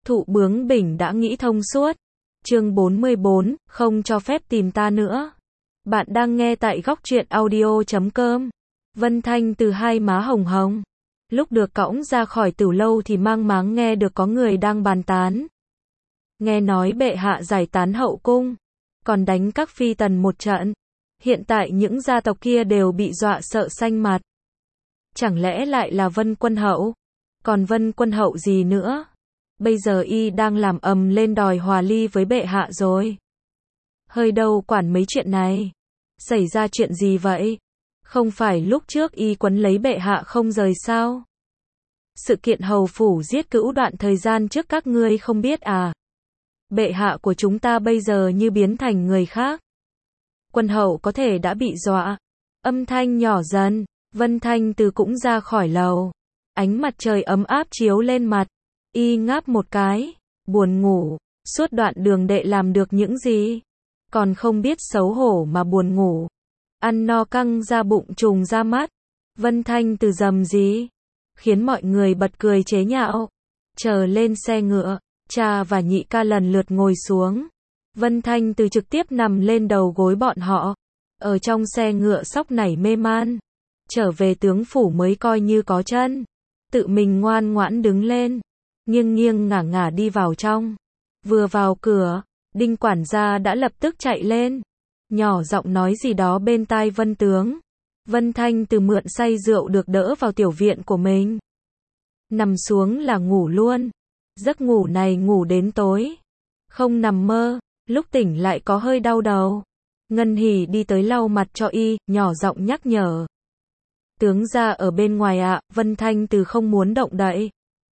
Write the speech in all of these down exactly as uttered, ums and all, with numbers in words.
Thụ bướng bỉnh đã nghĩ thông suốt. Chương bốn mươi bốn, không cho phép tìm ta nữa. Bạn đang nghe tại góc truyện audio chấm com. Vân Thanh từ hai má hồng hồng. Lúc được cõng ra khỏi tử lâu thì mang máng nghe được có người đang bàn tán. Nghe nói bệ hạ giải tán hậu cung, còn đánh các phi tần một trận. Hiện tại những gia tộc kia đều bị dọa sợ xanh mặt. Chẳng lẽ lại là Vân Quân Hậu? Còn Vân Quân Hậu gì nữa? Bây giờ y đang làm ầm lên đòi hòa ly với bệ hạ rồi. Hơi đâu quản mấy chuyện này. Xảy ra chuyện gì vậy? Không phải lúc trước y quấn lấy bệ hạ không rời sao? Sự kiện hầu phủ giết cữu đoạn thời gian trước các ngươi không biết à? Bệ hạ của chúng ta bây giờ như biến thành người khác. Quân hậu có thể đã bị dọa. Âm thanh nhỏ dần, Vân Thanh từ cũng ra khỏi lầu. Ánh mặt trời ấm áp chiếu lên mặt. Y ngáp một cái, buồn ngủ. Suốt đoạn đường đệ làm được những gì? Còn không biết xấu hổ mà buồn ngủ. Ăn no căng ra bụng trùng ra mắt. Vân Thanh từ dầm gì? Khiến mọi người bật cười chế nhạo. Chờ lên xe ngựa, cha và nhị ca lần lượt ngồi xuống. Vân Thanh từ trực tiếp nằm lên đầu gối bọn họ. Ở trong xe ngựa sóc nảy mê man. Trở về tướng phủ mới coi như có chân. Tự mình ngoan ngoãn đứng lên. Nghiêng nghiêng ngả ngả đi vào trong. Vừa vào cửa, Đinh quản gia đã lập tức chạy lên. Nhỏ giọng nói gì đó bên tai Vân tướng. Vân Thanh từ mượn say rượu được đỡ vào tiểu viện của mình. Nằm xuống là ngủ luôn. Giấc ngủ này ngủ đến tối. Không nằm mơ, lúc tỉnh lại có hơi đau đầu. Ngân Hỷ đi tới lau mặt cho y, nhỏ giọng nhắc nhở. Tướng gia ở bên ngoài ạ, à, Vân Thanh từ không muốn động đậy.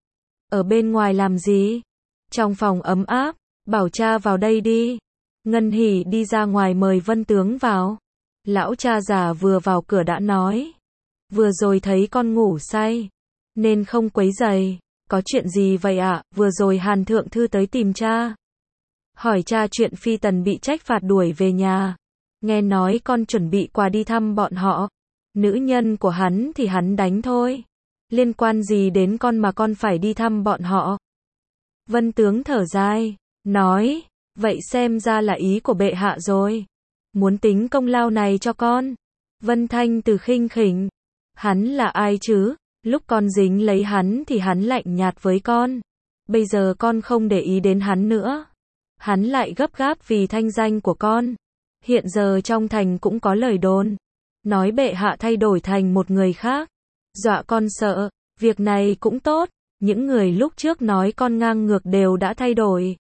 Ở bên ngoài làm gì? Trong phòng ấm áp, bảo cha vào đây đi. Ngân Hỷ đi ra ngoài mời Vân tướng vào. Lão cha già vừa vào cửa đã nói. Vừa rồi thấy con ngủ say, nên không quấy rầy. Có chuyện gì vậy ạ? À? Vừa rồi Hàn Thượng Thư tới tìm cha. Hỏi cha chuyện phi tần bị trách phạt đuổi về nhà. Nghe nói con chuẩn bị quà đi thăm bọn họ. Nữ nhân của hắn thì hắn đánh thôi. Liên quan gì đến con mà con phải đi thăm bọn họ? Vân tướng thở dài, nói, vậy xem ra là ý của bệ hạ rồi. Muốn tính công lao này cho con. Vân Thanh từ khinh khỉnh. Hắn là ai chứ? Lúc con dính lấy hắn thì hắn lạnh nhạt với con. Bây giờ con không để ý đến hắn nữa. Hắn lại gấp gáp vì thanh danh của con. Hiện giờ trong thành cũng có lời đồn. Nói bệ hạ thay đổi thành một người khác. Dọa con sợ. Việc này cũng tốt. Những người lúc trước nói con ngang ngược đều đã thay đổi.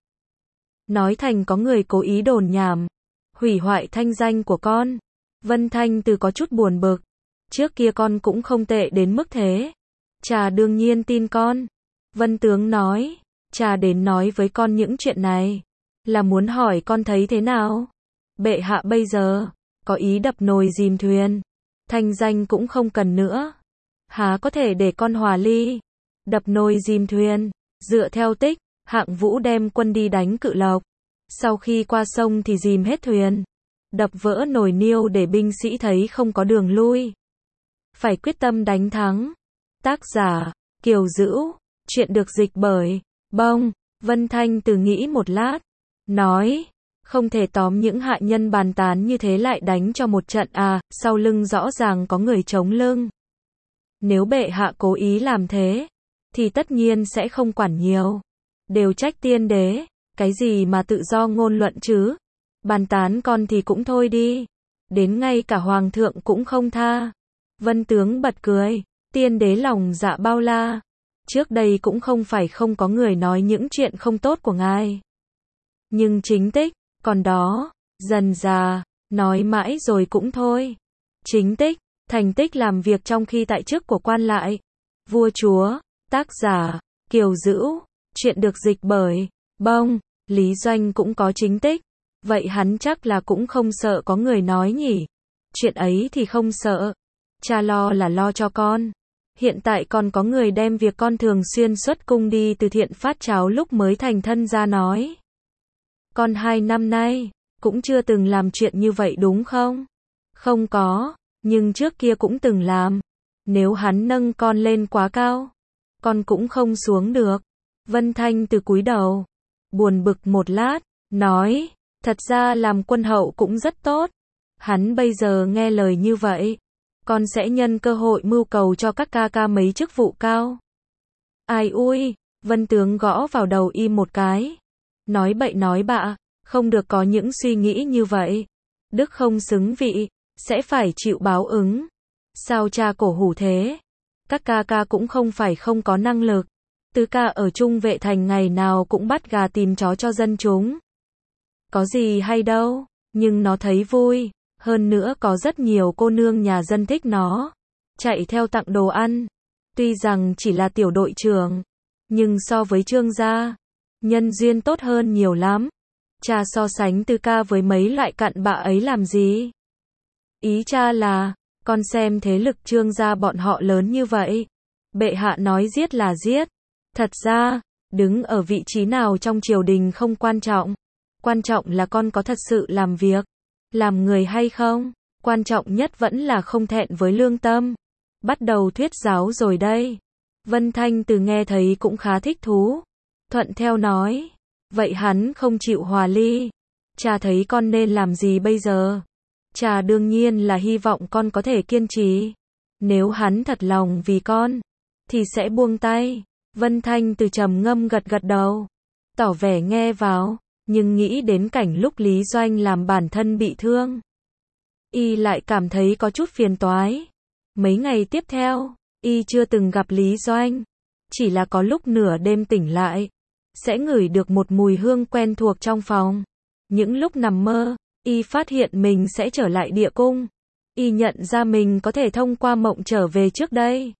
Nói thành có người cố ý đồn nhảm. Hủy hoại thanh danh của con. Vân Thanh từ có chút buồn bực. Trước kia con cũng không tệ đến mức thế. Cha đương nhiên tin con. Vân tướng nói. Cha đến nói với con những chuyện này. Là muốn hỏi con thấy thế nào? Bệ hạ bây giờ có ý đập nồi dìm thuyền. Thanh danh cũng không cần nữa. Há có thể để con hòa ly. Đập nồi dìm thuyền. Dựa theo tích, Hạng Vũ đem quân đi đánh Cự Lộc. Sau khi qua sông thì dìm hết thuyền. Đập vỡ nồi niêu để binh sĩ thấy không có đường lui. Phải quyết tâm đánh thắng. Tác giả, Kiều Dữu. Chuyện được dịch bởi Bông. Vân Thanh từ nghĩ một lát. Nói, không thể tóm những hạ nhân bàn tán như thế lại đánh cho một trận à, sau lưng rõ ràng có người chống lưng. Nếu bệ hạ cố ý làm thế, thì tất nhiên sẽ không quản nhiều. Đều trách tiên đế, cái gì mà tự do ngôn luận chứ. Bàn tán con thì cũng thôi đi. Đến ngay cả hoàng thượng cũng không tha. Vân tướng bật cười, tiên đế lòng dạ bao la. Trước đây cũng không phải không có người nói những chuyện không tốt của ngài. Nhưng chính tích, còn đó, dần già, nói mãi rồi cũng thôi. Chính tích, thành tích làm việc trong khi tại chức của quan lại. Vua chúa, tác giả, Kiều Dữu, chuyện được dịch bởi Bông. Lý Doanh cũng có chính tích. Vậy hắn chắc là cũng không sợ có người nói nhỉ. Chuyện ấy thì không sợ. Cha lo là lo cho con. Hiện tại còn có người đem việc con thường xuyên xuất cung đi từ thiện phát cháo lúc mới thành thân ra nói. Con hai năm nay, cũng chưa từng làm chuyện như vậy đúng không? Không có, nhưng trước kia cũng từng làm. Nếu hắn nâng con lên quá cao, con cũng không xuống được. Vân Thanh Từ cúi đầu, buồn bực một lát, nói, thật ra làm quân hậu cũng rất tốt. Hắn bây giờ nghe lời như vậy, con sẽ nhân cơ hội mưu cầu cho các ca ca mấy chức vụ cao. Ai ui, Vân tướng gõ vào đầu y một cái. Nói bậy nói bạ, không được có những suy nghĩ như vậy. Đức không xứng vị, sẽ phải chịu báo ứng. Sao cha cổ hủ thế? Các ca ca cũng không phải không có năng lực. Tứ ca ở Trung Vệ Thành ngày nào cũng bắt gà tìm chó cho dân chúng. Có gì hay đâu, nhưng nó thấy vui. Hơn nữa có rất nhiều cô nương nhà dân thích nó. Chạy theo tặng đồ ăn. Tuy rằng chỉ là tiểu đội trưởng, nhưng so với Trương gia, nhân duyên tốt hơn nhiều lắm. Cha so sánh Tư ca với mấy loại cặn bạ ấy làm gì? Ý cha là, con xem thế lực Trương gia bọn họ lớn như vậy. Bệ hạ nói giết là giết. Thật ra, đứng ở vị trí nào trong triều đình không quan trọng. Quan trọng là con có thật sự làm việc, làm người hay không. Quan trọng nhất vẫn là không thẹn với lương tâm. Bắt đầu thuyết giáo rồi đây. Vân Thanh Từ nghe thấy cũng khá thích thú. Thuận theo nói. Vậy hắn không chịu hòa ly. Cha thấy con nên làm gì bây giờ? Cha đương nhiên là hy vọng con có thể kiên trì. Nếu hắn thật lòng vì con, thì sẽ buông tay. Vân Thanh Từ trầm ngâm gật gật đầu, tỏ vẻ nghe vào, nhưng nghĩ đến cảnh lúc Lý Doanh làm bản thân bị thương, y lại cảm thấy có chút phiền toái. Mấy ngày tiếp theo, y chưa từng gặp Lý Doanh, chỉ là có lúc nửa đêm tỉnh lại, sẽ ngửi được một mùi hương quen thuộc trong phòng. Những lúc nằm mơ, y phát hiện mình sẽ trở lại địa cung. Y nhận ra mình có thể thông qua mộng trở về trước đây.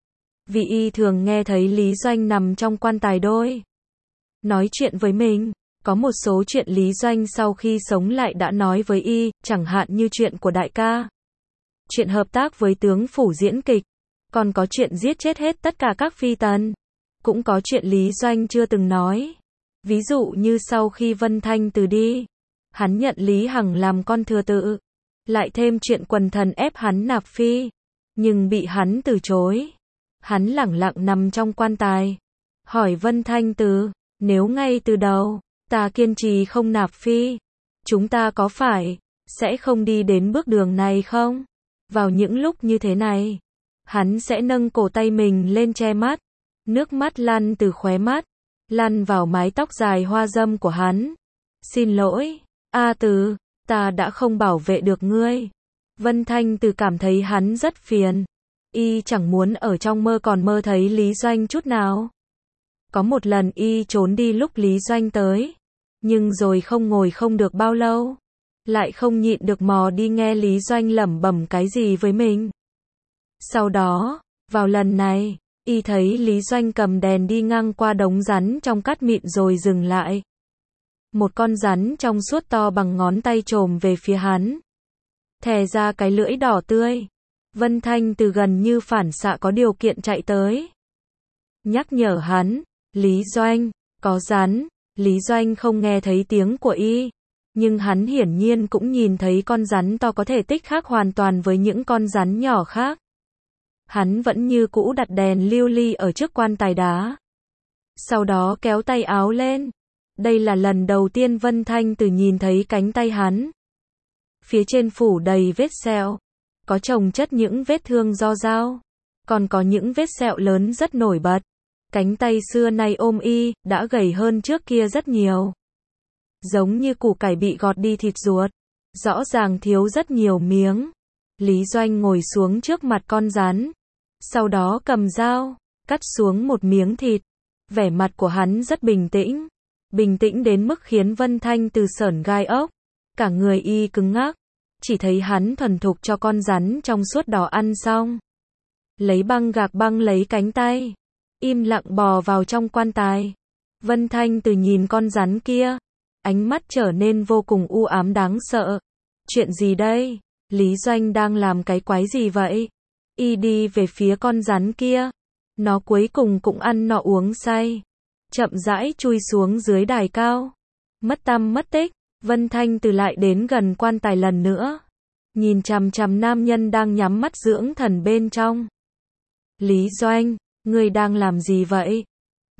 Vì y thường nghe thấy Lý Doanh nằm trong quan tài đôi nói chuyện với mình. Có một số chuyện Lý Doanh sau khi sống lại đã nói với y, chẳng hạn như chuyện của đại ca, chuyện hợp tác với tướng phủ diễn kịch, còn có chuyện giết chết hết tất cả các phi tần. Cũng có chuyện Lý Doanh chưa từng nói. Ví dụ như sau khi Vân Thanh Từ đi, hắn nhận Lý Hằng làm con thừa tự, lại thêm chuyện quần thần ép hắn nạp phi, nhưng bị hắn từ chối. Hắn lẳng lặng nằm trong quan tài, hỏi Vân Thanh Từ, nếu ngay từ đầu, ta kiên trì không nạp phi, chúng ta có phải sẽ không đi đến bước đường này không? Vào những lúc như thế này, hắn sẽ nâng cổ tay mình lên che mắt, nước mắt lăn từ khóe mắt, lăn vào mái tóc dài hoa dâm của hắn. Xin lỗi, A Từ, ta đã không bảo vệ được ngươi. Vân Thanh Từ cảm thấy hắn rất phiền. Y chẳng muốn ở trong mơ còn mơ thấy Lý Doanh chút nào. Có một lần y trốn đi lúc Lý Doanh tới, nhưng rồi không ngồi không được bao lâu, lại không nhịn được mò đi nghe Lý Doanh lẩm bẩm cái gì với mình. Sau đó, vào lần này, y thấy Lý Doanh cầm đèn đi ngang qua đống rắn trong cát mịn rồi dừng lại. Một con rắn trong suốt to bằng ngón tay chồm về phía hắn, thè ra cái lưỡi đỏ tươi. Vân Thanh Từ gần như phản xạ có điều kiện chạy tới, nhắc nhở hắn, Lý Doanh, có rắn. Lý Doanh không nghe thấy tiếng của y, nhưng hắn hiển nhiên cũng nhìn thấy con rắn to có thể tích khác hoàn toàn với những con rắn nhỏ khác. Hắn vẫn như cũ đặt đèn lưu ly ở trước quan tài đá. Sau đó kéo tay áo lên. Đây là lần đầu tiên Vân Thanh Từ nhìn thấy cánh tay hắn. Phía trên phủ đầy vết sẹo, có chồng chất những vết thương do dao, còn có những vết sẹo lớn rất nổi bật. Cánh tay xưa nay ôm y, đã gầy hơn trước kia rất nhiều. Giống như củ cải bị gọt đi thịt ruột, rõ ràng thiếu rất nhiều miếng. Lý Doanh ngồi xuống trước mặt con rắn, sau đó cầm dao, cắt xuống một miếng thịt. Vẻ mặt của hắn rất bình tĩnh, bình tĩnh đến mức khiến Vân Thanh Từ sởn gai ốc. Cả người y cứng ngắc, chỉ thấy hắn thuần thục cho con rắn trong suốt đỏ ăn xong. Lấy băng gạc băng lấy cánh tay, im lặng bò vào trong quan tài. Vân Thanh Từ nhìn con rắn kia, ánh mắt trở nên vô cùng u ám đáng sợ. Chuyện gì đây? Lý Doanh đang làm cái quái gì vậy? Y đi về phía con rắn kia. Nó cuối cùng cũng ăn nọ uống say, chậm rãi chui xuống dưới đài cao. Mất tăm mất tích, Vân Thanh Từ lại đến gần quan tài lần nữa, nhìn chằm chằm nam nhân đang nhắm mắt dưỡng thần bên trong. Lý Doanh, ngươi đang làm gì vậy?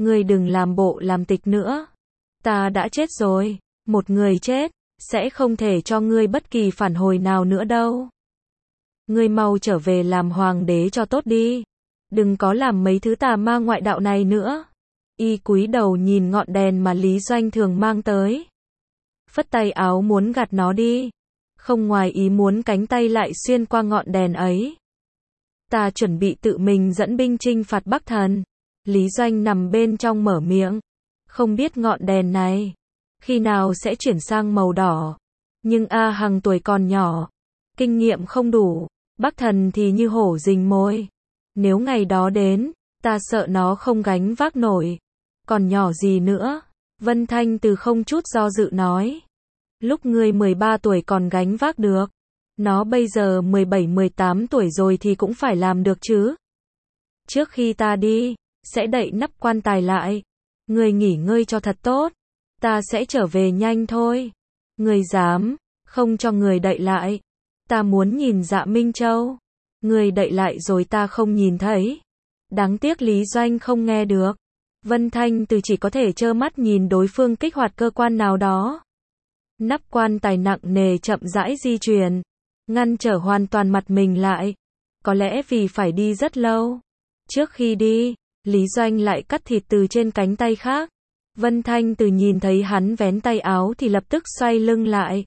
Ngươi đừng làm bộ làm tịch nữa. Ta đã chết rồi. Một người chết, sẽ không thể cho ngươi bất kỳ phản hồi nào nữa đâu. Ngươi mau trở về làm hoàng đế cho tốt đi. Đừng có làm mấy thứ tà ma ngoại đạo này nữa. Y cúi đầu nhìn ngọn đèn mà Lý Doanh thường mang tới. Phất tay áo muốn gạt nó đi. Không ngoài ý muốn cánh tay lại xuyên qua ngọn đèn ấy. Ta chuẩn bị tự mình dẫn binh chinh phạt Bắc Thần. Lý Doanh nằm bên trong mở miệng. Không biết ngọn đèn này khi nào sẽ chuyển sang màu đỏ. Nhưng A Hằng tuổi còn nhỏ, kinh nghiệm không đủ. Bắc Thần thì như hổ rình mồi. Nếu ngày đó đến, ta sợ nó không gánh vác nổi. Còn nhỏ gì nữa? Vân Thanh Từ không chút do dự nói. Lúc ngươi mười ba tuổi còn gánh vác được. Nó bây giờ mười bảy mười tám tuổi rồi thì cũng phải làm được chứ. Trước khi ta đi, sẽ đậy nắp quan tài lại. Ngươi nghỉ ngơi cho thật tốt. Ta sẽ trở về nhanh thôi. Ngươi dám, không cho người đậy lại. Ta muốn nhìn Dạ Minh Châu. Người đậy lại rồi ta không nhìn thấy. Đáng tiếc Lý Doanh không nghe được. Vân Thanh Từ chỉ có thể trơ mắt nhìn đối phương kích hoạt cơ quan nào đó. Nắp quan tài nặng nề chậm rãi di chuyển, ngăn trở hoàn toàn mặt mình lại. Có lẽ vì phải đi rất lâu. Trước khi đi, Lý Doanh lại cắt thịt từ trên cánh tay khác. Vân Thanh Từ nhìn thấy hắn vén tay áo thì lập tức xoay lưng lại.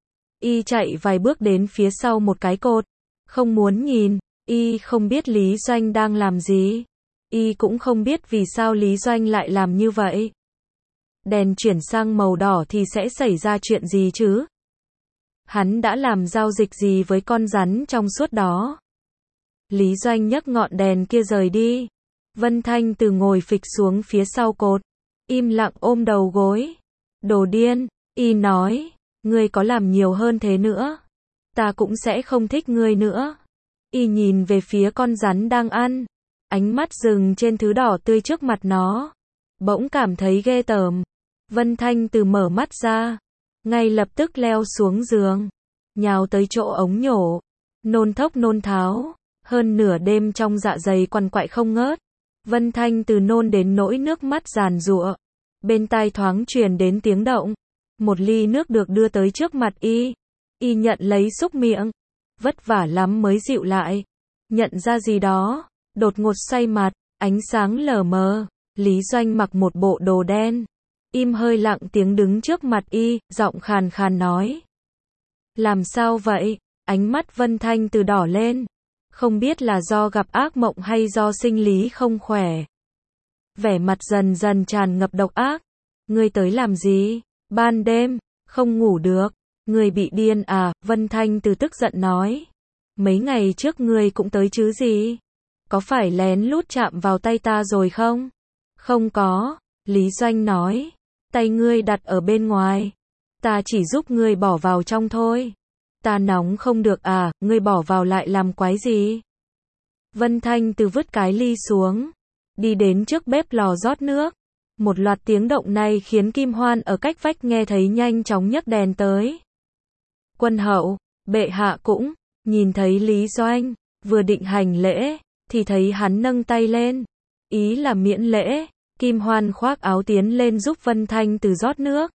Y chạy vài bước đến phía sau một cái cột. Không muốn nhìn. Y không biết Lý Doanh đang làm gì. Y cũng không biết vì sao Lý Doanh lại làm như vậy. Đèn chuyển sang màu đỏ thì sẽ xảy ra chuyện gì chứ? Hắn đã làm giao dịch gì với con rắn trong suốt đó? Lý Doanh nhấc ngọn đèn kia rời đi. Vân Thanh Từ ngồi phịch xuống phía sau cột, im lặng ôm đầu gối. Đồ điên, Y nói, ngươi có làm nhiều hơn thế nữa, ta cũng sẽ không thích ngươi nữa. Y nhìn về phía con rắn đang ăn, ánh mắt dừng trên thứ đỏ tươi trước mặt nó. Bỗng cảm thấy ghê tởm. Vân Thanh Từ mở mắt ra, ngay lập tức leo xuống giường, nhào tới chỗ ống nhổ, nôn thốc nôn tháo, hơn nửa đêm trong dạ dày quằn quại không ngớt. Vân Thanh Từ nôn đến nỗi nước mắt giàn giụa. Bên tai thoáng truyền đến tiếng động. Một ly nước được đưa tới trước mặt Y. Y nhận lấy xúc miệng. Vất vả lắm mới dịu lại. Nhận ra gì đó, đột ngột say mặt, ánh sáng lờ mờ. Lý Doanh mặc một bộ đồ đen, im hơi lặng tiếng đứng trước mặt Y, giọng khàn khàn nói. Làm sao vậy? Ánh mắt Vân Thanh Từ đỏ lên. Không biết là do gặp ác mộng hay do sinh lý không khỏe. Vẻ mặt dần dần tràn ngập độc ác. Ngươi tới làm gì? Ban đêm, không ngủ được. Ngươi bị điên à? Vân Thanh Từ tức giận nói. Mấy ngày trước ngươi cũng tới chứ gì? Có phải lén lút chạm vào tay ta rồi không? Không có, Lý Doanh nói. Tay ngươi đặt ở bên ngoài. Ta chỉ giúp ngươi bỏ vào trong thôi. Ta nóng không được à, ngươi bỏ vào lại làm quái gì? Vân Thanh Từ vứt cái ly xuống, đi đến trước bếp lò rót nước. Một loạt tiếng động này khiến Kim Hoan ở cách vách nghe thấy nhanh chóng nhấc đèn tới. Quân hậu, bệ hạ cũng, nhìn thấy Lý Doanh, vừa định hành lễ, thì thấy hắn nâng tay lên. Ý là miễn lễ. Kim Hoan khoác áo tiến lên giúp Vân Thanh Từ rót nước.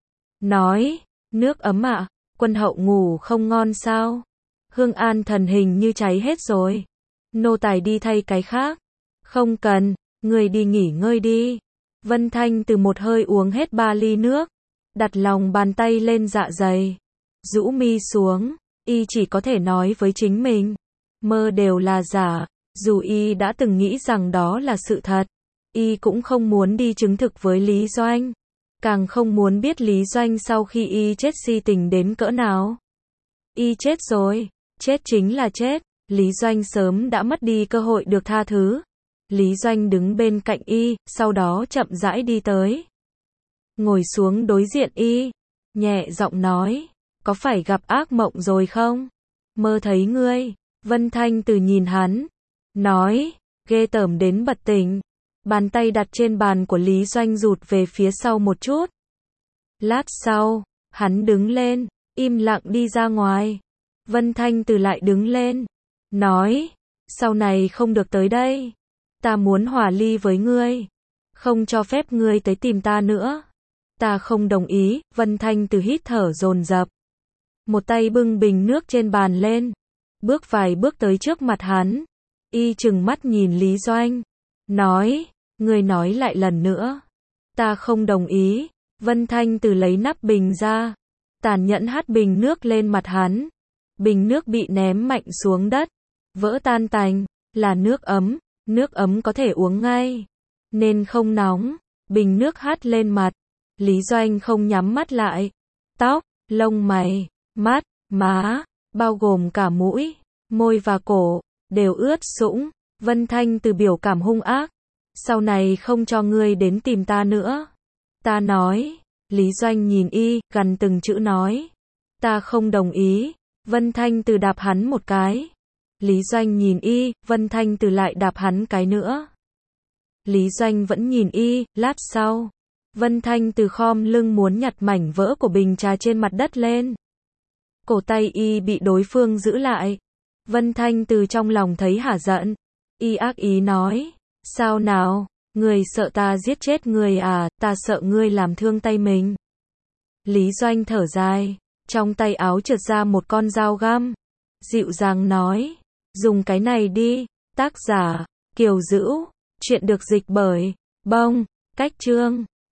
Nói, nước ấm ạ, à, quân hậu ngủ không ngon sao? Hương an thần hình như cháy hết rồi. Nô tài đi thay cái khác. Không cần, người đi nghỉ ngơi đi. Vân Thanh Từ một hơi uống hết ba ly nước, đặt lòng bàn tay lên dạ dày, rũ mi xuống. Y chỉ có thể nói với chính mình, mơ đều là giả. Dù Y đã từng nghĩ rằng đó là sự thật, Y cũng không muốn đi chứng thực với Lý Doanh, càng không muốn biết Lý Doanh sau khi Y chết si tình đến cỡ nào. Y chết rồi, chết chính là chết. Lý Doanh sớm đã mất đi cơ hội được tha thứ. Lý Doanh đứng bên cạnh Y, sau đó chậm rãi đi tới, ngồi xuống đối diện Y, nhẹ giọng nói, có phải gặp ác mộng rồi không? Mơ thấy ngươi. Vân Thanh Từ nhìn hắn, nói, ghê tởm đến bật tỉnh. Bàn tay đặt trên bàn của Lý Doanh rụt về phía sau một chút. Lát sau, hắn đứng lên, im lặng đi ra ngoài. Vân Thanh Từ lại đứng lên, nói, sau này không được tới đây. Ta muốn hòa ly với ngươi. Không cho phép ngươi tới tìm ta nữa. Ta không đồng ý, Vân Thanh Từ hít thở dồn dập. Một tay bưng bình nước trên bàn lên. Bước vài bước tới trước mặt hắn. Y trừng mắt nhìn Lý Doanh. Nói, ngươi nói lại lần nữa. Ta không đồng ý. Vân Thanh Từ lấy nắp bình ra. Tàn nhẫn hắt bình nước lên mặt hắn. Bình nước bị ném mạnh xuống đất. Vỡ tan tành. Là nước ấm. Nước ấm có thể uống ngay. Nên không nóng. Bình nước hắt lên mặt. Lý Doanh không nhắm mắt lại. Tóc, lông mày, mắt, má, bao gồm cả mũi, môi và cổ, đều ướt sũng. Vân Thanh Từ biểu cảm hung ác. Sau này không cho ngươi đến tìm ta nữa. Ta nói. Lý Doanh nhìn y, gằn từng chữ nói. Ta không đồng ý. Vân Thanh Từ đạp hắn một cái. Lý Doanh nhìn y, Vân Thanh Từ lại đạp hắn cái nữa. Lý Doanh vẫn nhìn y, lát sau. Vân Thanh Từ khom lưng muốn nhặt mảnh vỡ của bình trà trên mặt đất lên. Cổ tay y bị đối phương giữ lại. Vân Thanh Từ trong lòng thấy hả giận. Y ác ý nói. Sao nào, người sợ ta giết chết người à, ta sợ ngươi làm thương tay mình. Lý Doanh thở dài. Trong tay áo trượt ra một con dao găm. Dịu dàng nói. Dùng cái này đi. Tác giả, Kiều Dữu. Chuyện được dịch bởi Bông, Cách Chương.